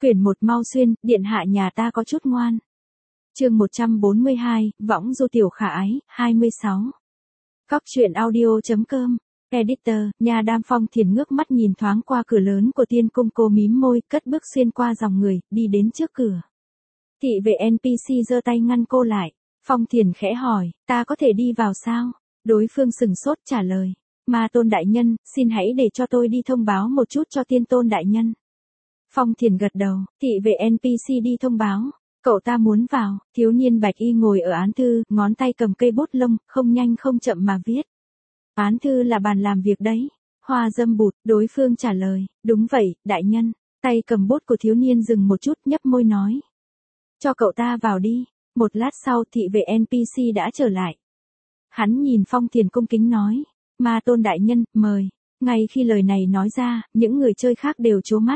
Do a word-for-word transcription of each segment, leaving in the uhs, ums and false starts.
Quyển một mau xuyên, điện hạ nhà ta có chút ngoan. Chương một trăm bốn mươi hai, võng du tiểu khả ái, hai mươi sáu. Cóc truyện audio.com, Editor, nhà Đam Phong Thiền ngước mắt nhìn thoáng qua cửa lớn của tiên cung, cô mím môi, cất bước xuyên qua dòng người, đi đến trước cửa. Thị vệ en pê xê giơ tay ngăn cô lại. Phong Thiền khẽ hỏi, ta có thể đi vào sao? Đối phương sừng sốt trả lời, Ma Tôn đại nhân, xin hãy để cho tôi đi thông báo một chút cho Tiên Tôn đại nhân. Phong Thiền gật đầu, thị vệ en pê xê đi thông báo. Cậu ta muốn vào, thiếu niên bạch y ngồi ở án thư, ngón tay cầm cây bút lông, không nhanh không chậm mà viết. Án thư là bàn làm việc đấy. Hoa dâm bụt, đối phương trả lời, đúng vậy, đại nhân. Tay cầm bút của thiếu niên dừng một chút, nhấp môi nói. Cho cậu ta vào đi. Một lát sau thị vệ en pê xê đã trở lại. Hắn nhìn Phong Thiền cung kính nói, Ma Tôn đại nhân, mời. Ngay khi lời này nói ra, những người chơi khác đều trố mắt.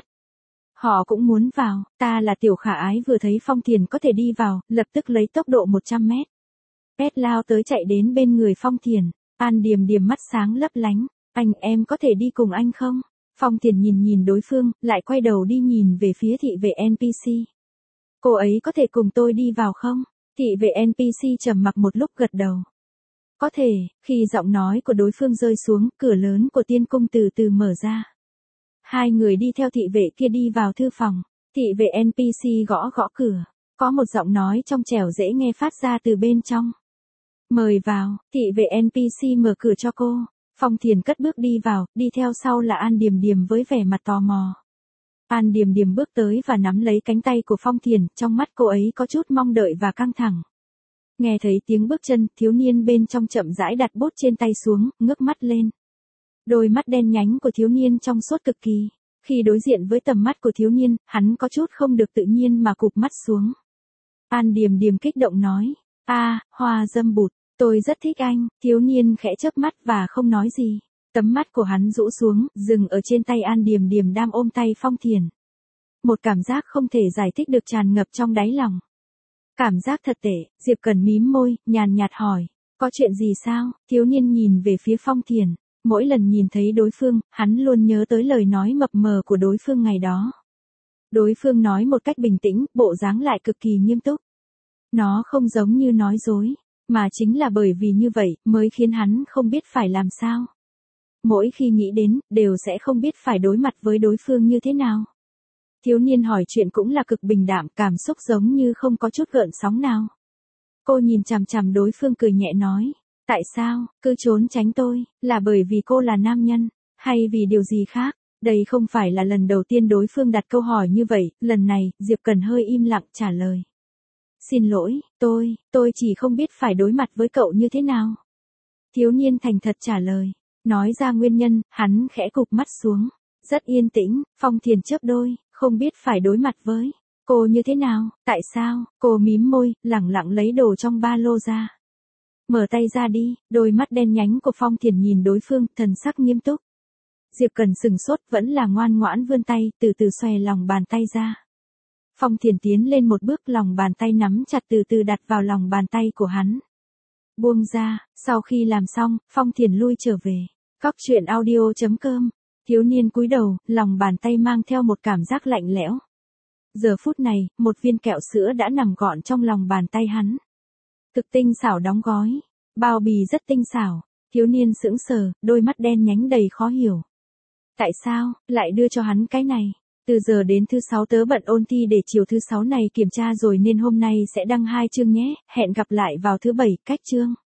Họ cũng muốn vào, ta là tiểu khả ái vừa thấy Phong Thiền có thể đi vào, lập tức lấy tốc độ một trăm mét. Pet lao tới chạy đến bên người Phong Thiền, An Điềm Điềm mắt sáng lấp lánh, anh em có thể đi cùng anh không? Phong Thiền nhìn nhìn đối phương, lại quay đầu đi nhìn về phía thị vệ en pê xê. Cô ấy có thể cùng tôi đi vào không? Thị vệ en pê xê trầm mặc một lúc gật đầu. Có thể, khi giọng nói của đối phương rơi xuống, cửa lớn của tiên cung từ từ mở ra. Hai người đi theo thị vệ kia đi vào thư phòng. Thị vệ en pê xê gõ gõ cửa. Có một giọng nói trong trẻo dễ nghe phát ra từ bên trong. Mời vào, thị vệ en pê xê mở cửa cho cô. Phong Thiền cất bước đi vào, đi theo sau là An Điềm Điềm với vẻ mặt tò mò. An Điềm Điềm bước tới và nắm lấy cánh tay của Phong Thiền, trong mắt cô ấy có chút mong đợi và căng thẳng. Nghe thấy tiếng bước chân, thiếu niên bên trong chậm rãi đặt bút trên tay xuống, ngước mắt lên. Đôi mắt đen nhánh của thiếu niên trong suốt cực kỳ. Khi đối diện với tầm mắt của thiếu niên, hắn có chút không được tự nhiên mà cụp mắt xuống. An Điềm Điềm kích động nói, a, Hoa dâm bụt, tôi rất thích anh. Thiếu niên khẽ chớp mắt và không nói gì. Tấm mắt của hắn rũ xuống, dừng ở trên tay An Điềm Điềm đang ôm tay Phong Thiền. Một cảm giác không thể giải thích được tràn ngập trong đáy lòng. Cảm giác thật tệ. Diệp Cần mím môi, nhàn nhạt hỏi, có chuyện gì sao? Thiếu niên nhìn về phía Phong Thiền. Mỗi lần nhìn thấy đối phương, hắn luôn nhớ tới lời nói mập mờ của đối phương ngày đó. Đối phương nói một cách bình tĩnh, bộ dáng lại cực kỳ nghiêm túc. Nó không giống như nói dối, mà chính là bởi vì như vậy, mới khiến hắn không biết phải làm sao. Mỗi khi nghĩ đến, đều sẽ không biết phải đối mặt với đối phương như thế nào. Thiếu niên hỏi chuyện cũng là cực bình đạm, cảm xúc giống như không có chút gợn sóng nào. Cô nhìn chằm chằm đối phương cười nhẹ nói, tại sao, cứ trốn tránh tôi, là bởi vì cô là nam nhân, hay vì điều gì khác? Đây không phải là lần đầu tiên đối phương đặt câu hỏi như vậy, lần này, Diệp Cần hơi im lặng trả lời. Xin lỗi, tôi, tôi chỉ không biết phải đối mặt với cậu như thế nào. Thiếu niên thành thật trả lời. Nói ra nguyên nhân, hắn khẽ cụp mắt xuống. Rất yên tĩnh, Phong Thiền chớp đôi, không biết phải đối mặt với cô như thế nào, tại sao? Cô mím môi, lẳng lặng lấy đồ trong ba lô ra. Mở tay ra đi, đôi mắt đen nhánh của Phong Thiền nhìn đối phương, thần sắc nghiêm túc. Diệp Cần sừng sốt, vẫn là ngoan ngoãn vươn tay, từ từ xòe lòng bàn tay ra. Phong Thiền tiến lên một bước, lòng bàn tay nắm chặt từ từ đặt vào lòng bàn tay của hắn. Buông ra, sau khi làm xong, Phong Thiền lui trở về. Cóc truyện audio.com, thiếu niên cúi đầu, lòng bàn tay mang theo một cảm giác lạnh lẽo. Giờ phút này, một viên kẹo sữa đã nằm gọn trong lòng bàn tay hắn. Thực tinh xảo đóng gói, bao bì rất tinh xảo, thiếu niên sững sờ, đôi mắt đen nhánh đầy khó hiểu. Tại sao, lại đưa cho hắn cái này? Từ giờ đến thứ sáu tớ bận ôn thi để chiều thứ sáu này kiểm tra rồi nên hôm nay sẽ đăng hai chương nhé, hẹn gặp lại vào thứ bảy, cách chương.